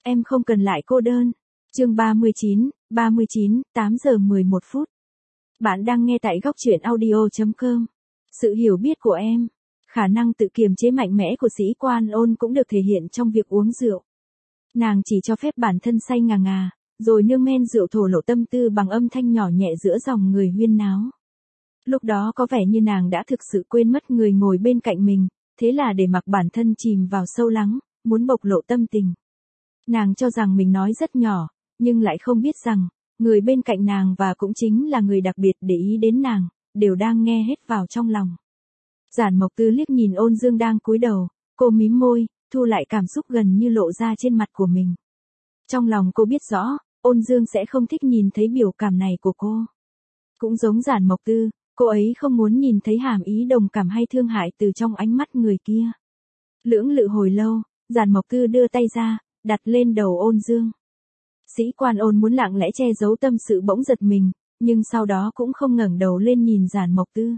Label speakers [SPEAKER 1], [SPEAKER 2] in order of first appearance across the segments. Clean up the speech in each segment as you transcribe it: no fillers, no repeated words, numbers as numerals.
[SPEAKER 1] Em không cần lại cô đơn. Chương 39, 8 giờ 11 phút. Bạn đang nghe tại góc truyện audio.com. Sự hiểu biết của em, khả năng tự kiềm chế mạnh mẽ của sĩ Quan Ôn cũng được thể hiện trong việc uống rượu. Nàng chỉ cho phép bản thân say ngà ngà, rồi nương men rượu thổ lộ tâm tư bằng âm thanh nhỏ nhẹ giữa dòng người huyên náo. Lúc đó có vẻ như nàng đã thực sự quên mất người ngồi bên cạnh mình, thế là để mặc bản thân chìm vào sâu lắng, muốn bộc lộ tâm tình. Nàng cho rằng mình nói rất nhỏ, nhưng lại không biết rằng, người bên cạnh nàng và cũng chính là người đặc biệt để ý đến nàng, đều đang nghe hết vào trong lòng. Giản Mộc Tư liếc nhìn Ôn Dương đang cúi đầu, cô mím môi, thu lại cảm xúc gần như lộ ra trên mặt của mình. Trong lòng cô biết rõ, Ôn Dương sẽ không thích nhìn thấy biểu cảm này của cô. Cũng giống Giản Mộc Tư, cô ấy không muốn nhìn thấy hàm ý đồng cảm hay thương hại từ trong ánh mắt người kia. Lưỡng lự hồi lâu, Giản Mộc Tư đưa tay ra, đặt lên đầu Ôn Dương. Sĩ Quan Ôn muốn lặng lẽ che giấu tâm sự bỗng giật mình, nhưng sau đó cũng không ngẩng đầu lên nhìn Giản Mộc Tư.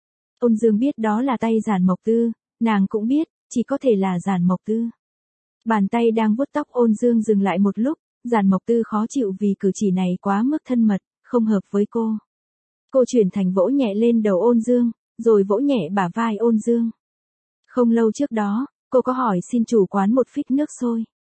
[SPEAKER 1] Ôn Dương biết đó là tay Giản Mộc Tư, nàng cũng biết, chỉ có thể là Giản Mộc Tư. Bàn tay đang vuốt tóc Ôn Dương dừng lại một lúc, Giản Mộc Tư khó chịu vì cử chỉ này quá mức thân mật, không hợp với cô. Cô chuyển thành vỗ nhẹ lên đầu Ôn Dương, rồi vỗ nhẹ bả vai Ôn Dương. Không lâu trước đó, cô có hỏi xin chủ quán một phích nước sôi.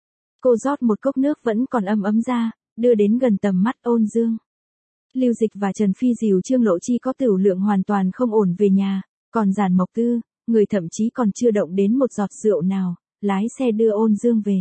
[SPEAKER 1] Cô rót một cốc nước vẫn còn ấm ấm ra, đưa đến gần tầm mắt Ôn Dương. Lưu Dịch và Trần Phi dìu Trương Lộ Chi có tửu lượng hoàn toàn không ổn về nhà, còn Giản Mộc Tư, người thậm chí còn chưa động đến một giọt rượu nào, lái xe đưa Ôn Dương về.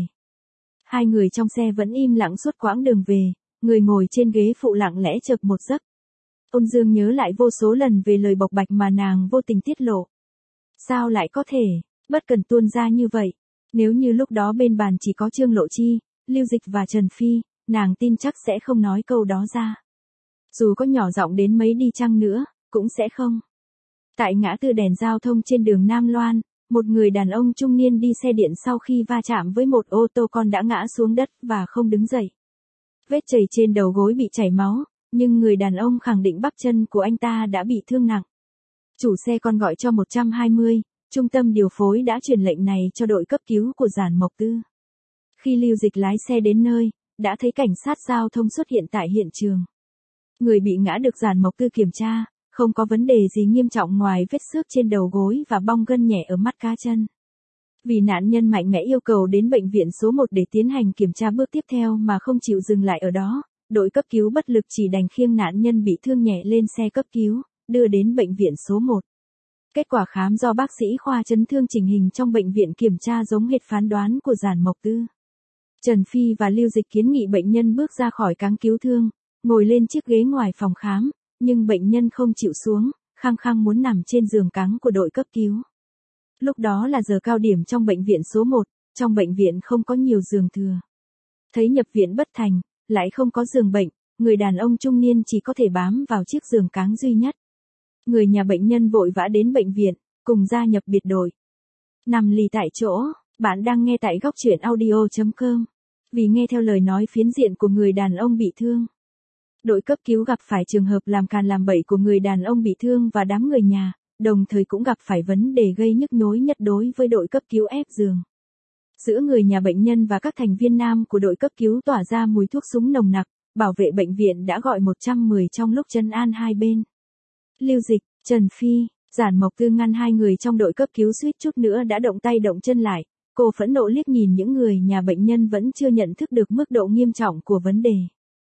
[SPEAKER 1] Hai người trong xe vẫn im lặng suốt quãng đường về, người ngồi trên ghế phụ lặng lẽ chợp một giấc. Ôn Dương nhớ lại vô số lần về lời bộc bạch mà nàng vô tình tiết lộ. Sao lại có thể, bất cần tuôn ra như vậy? Nếu như lúc đó bên bàn chỉ có Trương Lộ Chi, Lưu Dịch và Trần Phi, nàng tin chắc sẽ không nói câu đó ra. Dù có nhỏ giọng đến mấy đi chăng nữa, cũng sẽ không. Tại ngã tư đèn giao thông trên đường Nam Loan, một người đàn ông trung niên đi xe điện sau khi va chạm với một ô tô con đã ngã xuống đất và không đứng dậy. Vết chảy trên đầu gối bị chảy máu, nhưng người đàn ông khẳng định bắp chân của anh ta đã bị thương nặng. Chủ xe con gọi cho 120, trung tâm điều phối đã truyền lệnh này cho đội cấp cứu của Giản Mộc Tư. Khi Lưu Dịch lái xe đến nơi, đã thấy cảnh sát giao thông xuất hiện tại hiện trường. Người bị ngã được Giản Mộc Tư kiểm tra, không có vấn đề gì nghiêm trọng ngoài vết xước trên đầu gối và bong gân nhẹ ở mắt cá chân. Vì nạn nhân mạnh mẽ yêu cầu đến bệnh viện số 1 để tiến hành kiểm tra bước tiếp theo mà không chịu dừng lại ở đó, đội cấp cứu bất lực chỉ đành khiêng nạn nhân bị thương nhẹ lên xe cấp cứu, đưa đến bệnh viện số 1. Kết quả khám do bác sĩ khoa chấn thương chỉnh hình trong bệnh viện kiểm tra giống hệt phán đoán của Giản Mộc Tư. Trần Phi và Lưu Dịch kiến nghị bệnh nhân bước ra khỏi cáng cứu thương, ngồi lên chiếc ghế ngoài phòng khám, nhưng bệnh nhân không chịu xuống, khăng khăng muốn nằm trên giường cáng của đội cấp cứu. Lúc đó là giờ cao điểm trong bệnh viện số 1, trong bệnh viện không có nhiều giường thừa. Thấy nhập viện bất thành, lại không có giường bệnh, người đàn ông trung niên chỉ có thể bám vào chiếc giường cáng duy nhất. Người nhà bệnh nhân vội vã đến bệnh viện, cùng gia nhập biệt đội. Nằm lì tại chỗ, bạn đang nghe tại góc truyện audio.com. Vì nghe theo lời nói phiến diện của người đàn ông bị thương. Đội cấp cứu gặp phải trường hợp làm càn làm bậy của người đàn ông bị thương và đám người nhà, đồng thời cũng gặp phải vấn đề gây nhức nhối nhất đối với đội cấp cứu ép giường. Giữa người nhà bệnh nhân và các thành viên nam của đội cấp cứu tỏa ra mùi thuốc súng nồng nặc, bảo vệ bệnh viện đã gọi 110 trong lúc trấn an hai bên. Lưu Dịch, Trần Phi, Giản Mộc Tư ngăn hai người trong đội cấp cứu suýt chút nữa đã động tay động chân lại, cô phẫn nộ liếc nhìn những người nhà bệnh nhân vẫn chưa nhận thức được mức độ nghiêm trọng của vấn đề.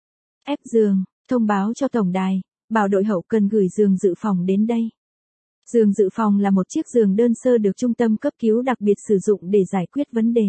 [SPEAKER 1] Ép giường, thông báo cho tổng đài, bảo đội hậu cần gửi giường dự phòng đến đây. Giường dự phòng là một chiếc giường đơn sơ được trung tâm cấp cứu đặc biệt sử dụng để giải quyết vấn đề.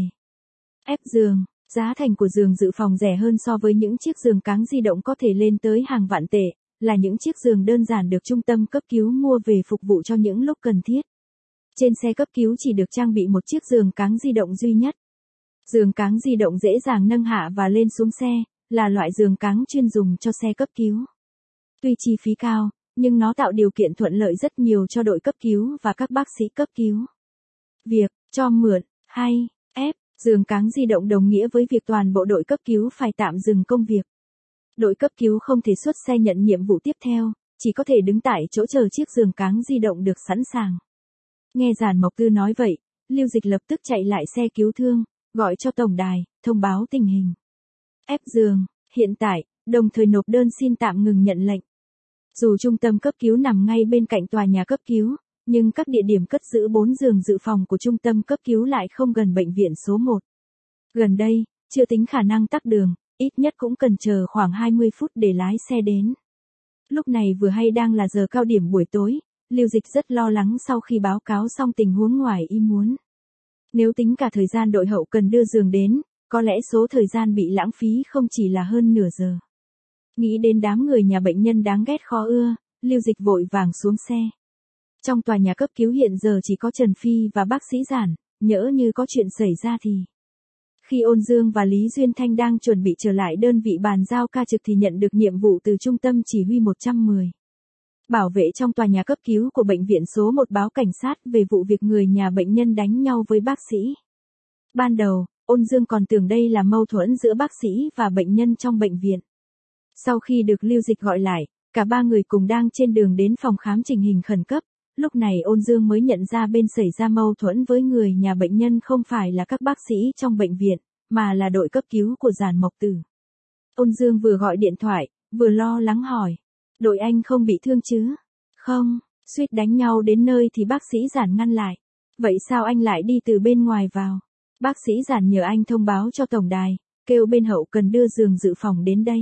[SPEAKER 1] Ép giường, giá thành của giường dự phòng rẻ hơn so với những chiếc giường cáng di động có thể lên tới hàng vạn tệ, là những chiếc giường đơn giản được trung tâm cấp cứu mua về phục vụ cho những lúc cần thiết. Trên xe cấp cứu chỉ được trang bị một chiếc giường cáng di động duy nhất. Giường cáng di động dễ dàng nâng hạ và lên xuống xe, là loại giường cáng chuyên dùng cho xe cấp cứu. Tuy chi phí cao, nhưng nó tạo điều kiện thuận lợi rất nhiều cho đội cấp cứu và các bác sĩ cấp cứu. Việc cho mượn hay ép giường cáng di động đồng nghĩa với việc toàn bộ đội cấp cứu phải tạm dừng công việc. Đội cấp cứu không thể xuất xe nhận nhiệm vụ tiếp theo, chỉ có thể đứng tại chỗ chờ chiếc giường cáng di động được sẵn sàng. Nghe Giản Mộc Tư nói vậy, Lưu Dịch lập tức chạy lại xe cứu thương, gọi cho tổng đài, thông báo tình hình. Ép giường, hiện tại, đồng thời nộp đơn xin tạm ngừng nhận lệnh. Dù trung tâm cấp cứu nằm ngay bên cạnh tòa nhà cấp cứu, nhưng các địa điểm cất giữ 4 giường dự phòng của trung tâm cấp cứu lại không gần bệnh viện số 1. Gần đây, chưa tính khả năng tắc đường, ít nhất cũng cần chờ khoảng 20 phút để lái xe đến. Lúc này vừa hay đang là giờ cao điểm buổi tối, Lưu Dịch rất lo lắng sau khi báo cáo xong tình huống ngoài ý muốn. Nếu tính cả thời gian đội hậu cần đưa giường đến, có lẽ số thời gian bị lãng phí không chỉ là hơn nửa giờ. Nghĩ đến đám người nhà bệnh nhân đáng ghét khó ưa, Lưu Dịch vội vàng xuống xe. Trong tòa nhà cấp cứu hiện giờ chỉ có Trần Phi và bác sĩ Giản, nhỡ như có chuyện xảy ra thì. Khi Ôn Dương và Lý Duyên Thanh đang chuẩn bị trở lại đơn vị bàn giao ca trực thì nhận được nhiệm vụ từ trung tâm chỉ huy 110. Bảo vệ trong tòa nhà cấp cứu của bệnh viện số 1 báo cảnh sát về vụ việc người nhà bệnh nhân đánh nhau với bác sĩ. Ban đầu, Ôn Dương còn tưởng đây là mâu thuẫn giữa bác sĩ và bệnh nhân trong bệnh viện. Sau khi được Lưu Dịch gọi lại, cả ba người cùng đang trên đường đến phòng khám chỉnh hình khẩn cấp. Lúc này Ôn Dương mới nhận ra bên xảy ra mâu thuẫn với người nhà bệnh nhân không phải là các bác sĩ trong bệnh viện, mà là đội cấp cứu của Giản Mộc Tử. Ôn Dương vừa gọi điện thoại, vừa lo lắng hỏi. Đội anh không bị thương chứ? Không, suýt đánh nhau đến nơi thì bác sĩ Giản ngăn lại. Vậy sao anh lại đi từ bên ngoài vào? Bác sĩ Giản nhờ anh thông báo cho tổng đài, kêu bên hậu cần đưa giường dự phòng đến đây.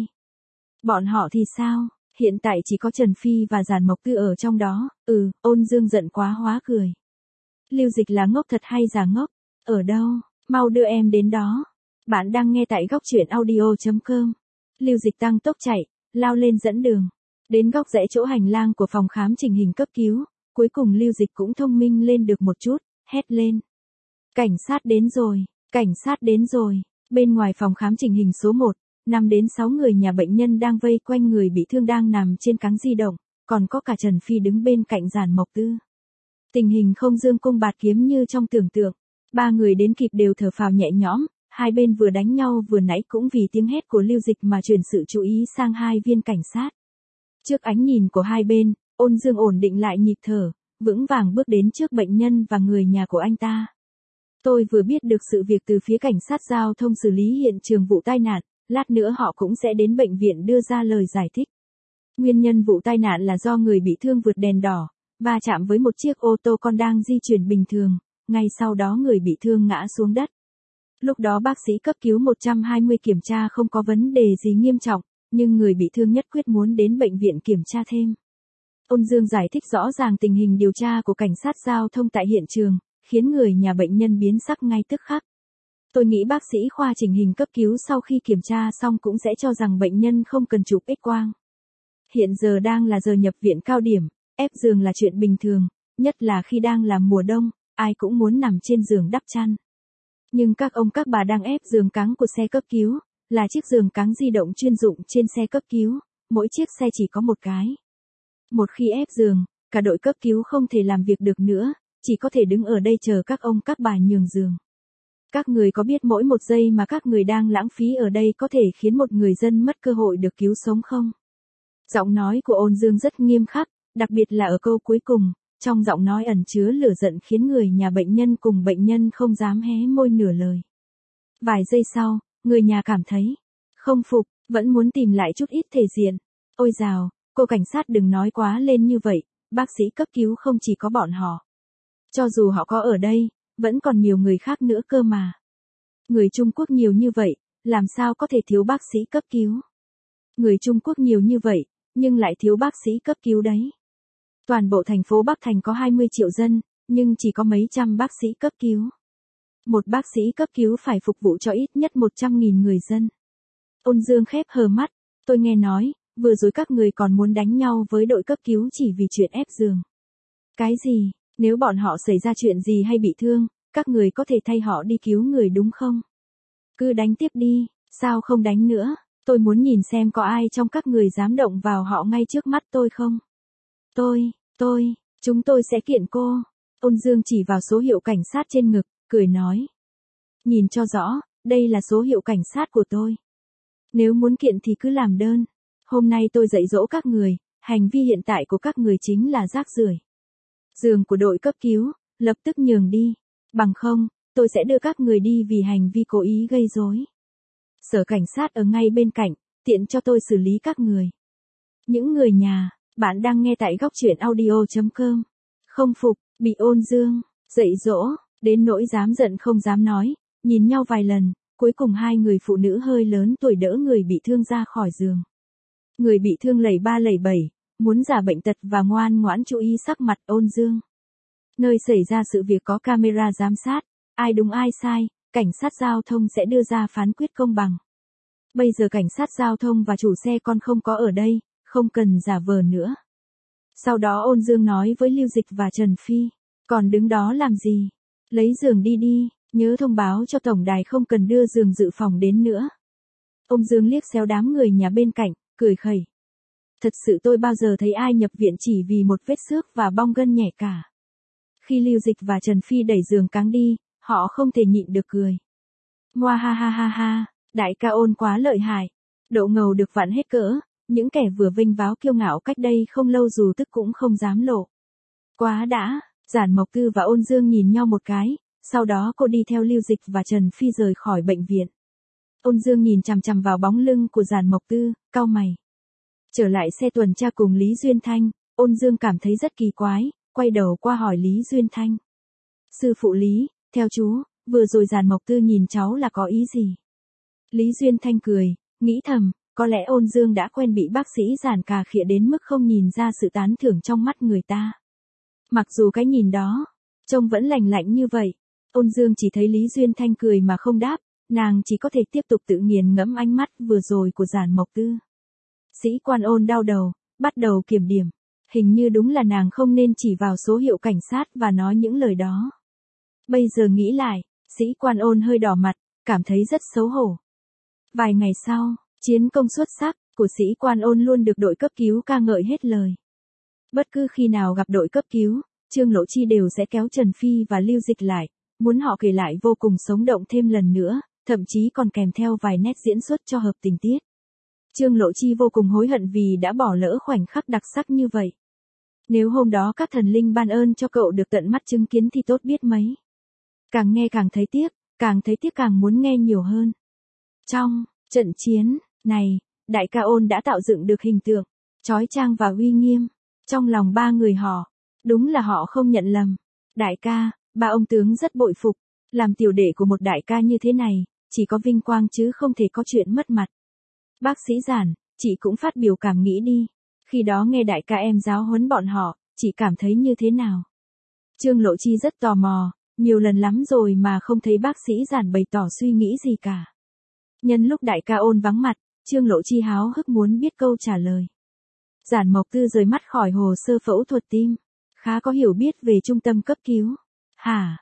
[SPEAKER 1] Bọn họ thì sao? Hiện tại chỉ có Trần Phi và Giản Mộc Tư ở trong đó. Ôn Dương giận quá hóa cười. Lưu Dịch là ngốc thật hay giả ngốc? Ở đâu? Mau đưa em đến đó. Bạn đang nghe tại góc truyện audio.com. Lưu Dịch tăng tốc chạy, lao lên dẫn đường. Đến góc rẽ chỗ hành lang của phòng khám chỉnh hình cấp cứu, cuối cùng Lưu Dịch cũng thông minh lên được một chút, hét lên. Cảnh sát đến rồi, cảnh sát đến rồi. Bên ngoài phòng khám chỉnh hình số 1, 5 đến 6 người nhà bệnh nhân đang vây quanh người bị thương đang nằm trên cáng di động, còn có cả Trần Phi đứng bên cạnh Giản Mộc Tư. Tình hình không dương cung bạt kiếm như trong tưởng tượng. Ba người đến kịp đều thở phào nhẹ nhõm, hai bên vừa đánh nhau vừa nãy cũng vì tiếng hét của Lưu Dịch mà chuyển sự chú ý sang hai viên cảnh sát. Trước ánh nhìn của hai bên, Ôn Dương ổn định lại nhịp thở, vững vàng bước đến trước bệnh nhân và người nhà của anh ta. Tôi vừa biết được sự việc từ phía cảnh sát giao thông xử lý hiện trường vụ tai nạn, lát nữa họ cũng sẽ đến bệnh viện đưa ra lời giải thích. Nguyên nhân vụ tai nạn là do người bị thương vượt đèn đỏ, va chạm với một chiếc ô tô con đang di chuyển bình thường, ngay sau đó người bị thương ngã xuống đất. Lúc đó bác sĩ cấp cứu 120 kiểm tra không có vấn đề gì nghiêm trọng, nhưng người bị thương nhất quyết muốn đến bệnh viện kiểm tra thêm. Ôn Dương giải thích rõ ràng tình hình điều tra của cảnh sát giao thông tại hiện trường, khiến người nhà bệnh nhân biến sắc ngay tức khắc. Tôi nghĩ bác sĩ khoa chỉnh hình cấp cứu sau khi kiểm tra xong cũng sẽ cho rằng bệnh nhân không cần chụp X-quang. Hiện giờ đang là giờ nhập viện cao điểm, ép giường là chuyện bình thường, nhất là khi đang là mùa đông, ai cũng muốn nằm trên giường đắp chăn. Nhưng các ông các bà đang ép giường cáng của xe cấp cứu, là chiếc giường cáng di động chuyên dụng trên xe cấp cứu, mỗi chiếc xe chỉ có một cái. Một khi ép giường, cả đội cấp cứu không thể làm việc được nữa, chỉ có thể đứng ở đây chờ các ông các bà nhường giường. Các người có biết mỗi một giây mà các người đang lãng phí ở đây có thể khiến một người dân mất cơ hội được cứu sống không? Giọng nói của Ôn Dương rất nghiêm khắc, đặc biệt là ở câu cuối cùng, trong giọng nói ẩn chứa lửa giận khiến người nhà bệnh nhân cùng bệnh nhân không dám hé môi nửa lời. Vài giây sau, người nhà cảm thấy không phục, vẫn muốn tìm lại chút ít thể diện. Ôi dào, cô cảnh sát đừng nói quá lên như vậy, bác sĩ cấp cứu không chỉ có bọn họ. Cho dù họ có ở đây, vẫn còn nhiều người khác nữa cơ mà. Người Trung Quốc nhiều như vậy, làm sao có thể thiếu bác sĩ cấp cứu? Người Trung Quốc nhiều như vậy, nhưng lại thiếu bác sĩ cấp cứu đấy. Toàn bộ thành phố Bắc Thành có 20 triệu dân, nhưng chỉ có mấy trăm bác sĩ cấp cứu. Một bác sĩ cấp cứu phải phục vụ cho ít nhất 100.000 người dân. Ôn Dương khép hờ mắt, tôi nghe nói, vừa rồi các người còn muốn đánh nhau với đội cấp cứu chỉ vì chuyện ép giường. Cái gì, nếu bọn họ xảy ra chuyện gì hay bị thương, các người có thể thay họ đi cứu người đúng không? Cứ đánh tiếp đi, sao không đánh nữa, tôi muốn nhìn xem có ai trong các người dám động vào họ ngay trước mắt tôi không? Chúng tôi sẽ kiện cô. Ôn Dương chỉ vào số hiệu cảnh sát trên ngực, cười nói. Nhìn cho rõ, đây là số hiệu cảnh sát của tôi. Nếu muốn kiện thì cứ làm đơn. Hôm nay tôi dạy dỗ các người, hành vi hiện tại của các người chính là rác rưởi. Giường của đội cấp cứu, lập tức nhường đi. Bằng không, tôi sẽ đưa các người đi vì hành vi cố ý gây rối. Sở cảnh sát ở ngay bên cạnh, tiện cho tôi xử lý các người. Những người nhà, bạn đang nghe tại góc truyện audio.com. Không phục, bị ôn dương, dạy dỗ, đến nỗi dám giận không dám nói, nhìn nhau vài lần, cuối cùng hai người phụ nữ hơi lớn tuổi đỡ người bị thương ra khỏi giường. Người bị thương lầy ba lầy bảy, muốn giả bệnh tật và ngoan ngoãn chú ý sắc mặt ôn dương. Nơi xảy ra sự việc có camera giám sát, ai đúng ai sai, cảnh sát giao thông sẽ đưa ra phán quyết công bằng. Bây giờ cảnh sát giao thông và chủ xe con không có ở đây, không cần giả vờ nữa. Sau đó ôn dương nói với Lưu Dịch và Trần Phi, còn đứng đó làm gì? Lấy giường đi đi, nhớ thông báo cho tổng đài không cần đưa giường dự phòng đến nữa. Ông Dương liếc xéo đám người nhà bên cạnh, cười khẩy. Thật sự tôi bao giờ thấy ai nhập viện chỉ vì một vết xước và bong gân nhẹ cả. Khi Lưu Dịch và Trần Phi đẩy giường cáng đi, họ không thể nhịn được cười. Ngoa ha ha ha ha, đại ca ôn quá lợi hại. Độ ngầu được vặn hết cỡ, những kẻ vừa vinh váo kiêu ngạo cách đây không lâu dù tức cũng không dám lộ. Quá đã, Giản Mộc Tư và ôn dương nhìn nhau một cái, sau đó cô đi theo Lưu Dịch và Trần Phi rời khỏi bệnh viện. Ôn dương nhìn chằm chằm vào bóng lưng của Giản Mộc Tư, cau mày. Trở lại xe tuần tra cùng Lý Duyên Thanh, ôn dương cảm thấy rất kỳ quái, quay đầu qua hỏi Lý Duyên Thanh. Sư phụ Lý, theo chú, vừa rồi Giản Mộc Tư nhìn cháu là có ý gì? Lý Duyên Thanh cười, nghĩ thầm, có lẽ ôn dương đã quen bị bác sĩ Giản cà khịa đến mức không nhìn ra sự tán thưởng trong mắt người ta. Mặc dù cái nhìn đó, trông vẫn lành lạnh như vậy, ôn dương chỉ thấy Lý Duyên Thanh cười mà không đáp, nàng chỉ có thể tiếp tục tự nghiền ngẫm ánh mắt vừa rồi của Giản Mộc Tư. Sĩ quan ôn đau đầu, bắt đầu kiểm điểm. Hình như đúng là nàng không nên chỉ vào số hiệu cảnh sát và nói những lời đó. Bây giờ nghĩ lại, sĩ quan ôn hơi đỏ mặt, cảm thấy rất xấu hổ. Vài ngày sau, chiến công xuất sắc của sĩ quan ôn luôn được đội cấp cứu ca ngợi hết lời. Bất cứ khi nào gặp đội cấp cứu, Trương Lộ Chi đều sẽ kéo Trần Phi và Lưu Dịch lại, muốn họ kể lại vô cùng sống động thêm lần nữa, thậm chí còn kèm theo vài nét diễn xuất cho hợp tình tiết. Trương Lộ Chi vô cùng hối hận vì đã bỏ lỡ khoảnh khắc đặc sắc như vậy. Nếu hôm đó các thần linh ban ơn cho cậu được tận mắt chứng kiến thì tốt biết mấy. Càng nghe càng thấy tiếc càng muốn nghe nhiều hơn. Trong trận chiến này, đại ca ôn đã tạo dựng được hình tượng chói chang và uy nghiêm trong lòng ba người họ. Đúng là họ không nhận lầm. Đại ca, ba ông tướng rất bội phục. Làm tiểu đệ của một đại ca như thế này, chỉ có vinh quang chứ không thể có chuyện mất mặt. Bác sĩ Giản, chị cũng phát biểu cảm nghĩ đi. Khi đó nghe đại ca em giáo huấn bọn họ, chị cảm thấy như thế nào? Trương Lộ Chi rất tò mò, nhiều lần lắm rồi mà không thấy bác sĩ Giản bày tỏ suy nghĩ gì cả. Nhân lúc đại ca ôn vắng mặt, Trương Lộ Chi háo hức muốn biết câu trả lời. Giản Mộc Tư rời mắt khỏi hồ sơ phẫu thuật tim, khá có hiểu biết về trung tâm cấp cứu. Hả,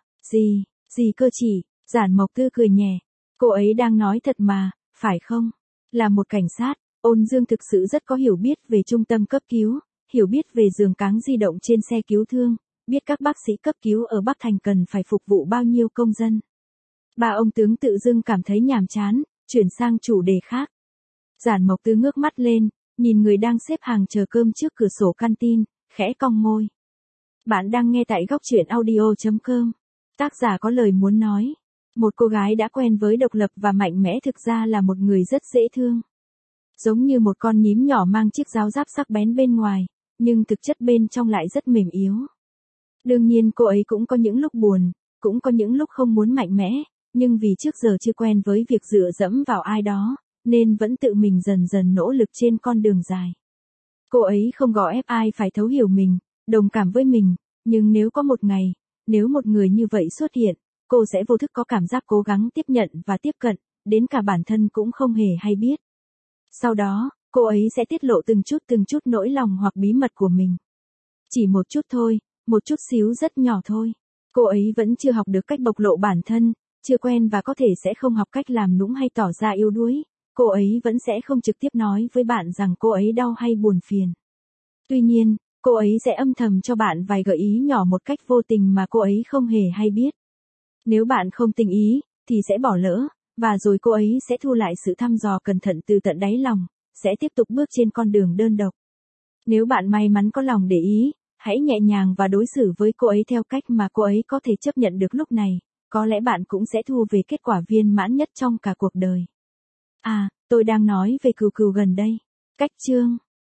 [SPEAKER 1] gì cơ chị? Giản Mộc Tư cười nhẹ, cô ấy đang nói thật mà, phải không? Là một cảnh sát, ôn dương thực sự rất có hiểu biết về trung tâm cấp cứu, hiểu biết về giường cáng di động trên xe cứu thương, biết các bác sĩ cấp cứu ở Bắc Thành cần phải phục vụ bao nhiêu công dân. Ba ông tướng tự dưng cảm thấy nhàm chán, chuyển sang chủ đề khác. Giản Mộc Tư ngước mắt lên, nhìn người đang xếp hàng chờ cơm trước cửa sổ canteen, khẽ cong môi. Bạn đang nghe tại góc truyện audio.com. Tác giả có lời muốn nói. Một cô gái đã quen với độc lập và mạnh mẽ thực ra là một người rất dễ thương. Giống như một con nhím nhỏ mang chiếc giáo giáp sắc bén bên ngoài, nhưng thực chất bên trong lại rất mềm yếu. Đương nhiên cô ấy cũng có những lúc buồn, cũng có những lúc không muốn mạnh mẽ, nhưng vì trước giờ chưa quen với việc dựa dẫm vào ai đó, nên vẫn tự mình dần dần nỗ lực trên con đường dài. Cô ấy không gò ép ai phải thấu hiểu mình, đồng cảm với mình, nhưng nếu có một ngày, nếu một người như vậy xuất hiện, cô sẽ vô thức có cảm giác cố gắng tiếp nhận và tiếp cận, đến cả bản thân cũng không hề hay biết. Sau đó, cô ấy sẽ tiết lộ từng chút nỗi lòng hoặc bí mật của mình. Chỉ một chút thôi, một chút xíu rất nhỏ thôi. Cô ấy vẫn chưa học được cách bộc lộ bản thân, chưa quen và có thể sẽ không học cách làm nũng hay tỏ ra yếu đuối. Cô ấy vẫn sẽ không trực tiếp nói với bạn rằng cô ấy đau hay buồn phiền. Tuy nhiên, cô ấy sẽ âm thầm cho bạn vài gợi ý nhỏ một cách vô tình mà cô ấy không hề hay biết. Nếu bạn không tình ý, thì sẽ bỏ lỡ, và rồi cô ấy sẽ thu lại sự thăm dò cẩn thận từ tận đáy lòng, sẽ tiếp tục bước trên con đường đơn độc. Nếu bạn may mắn có lòng để ý, hãy nhẹ nhàng và đối xử với cô ấy theo cách mà cô ấy có thể chấp nhận được lúc này, có lẽ bạn cũng sẽ thu về kết quả viên mãn nhất trong cả cuộc đời. À, tôi đang nói về cừu cừu gần đây. Cách chương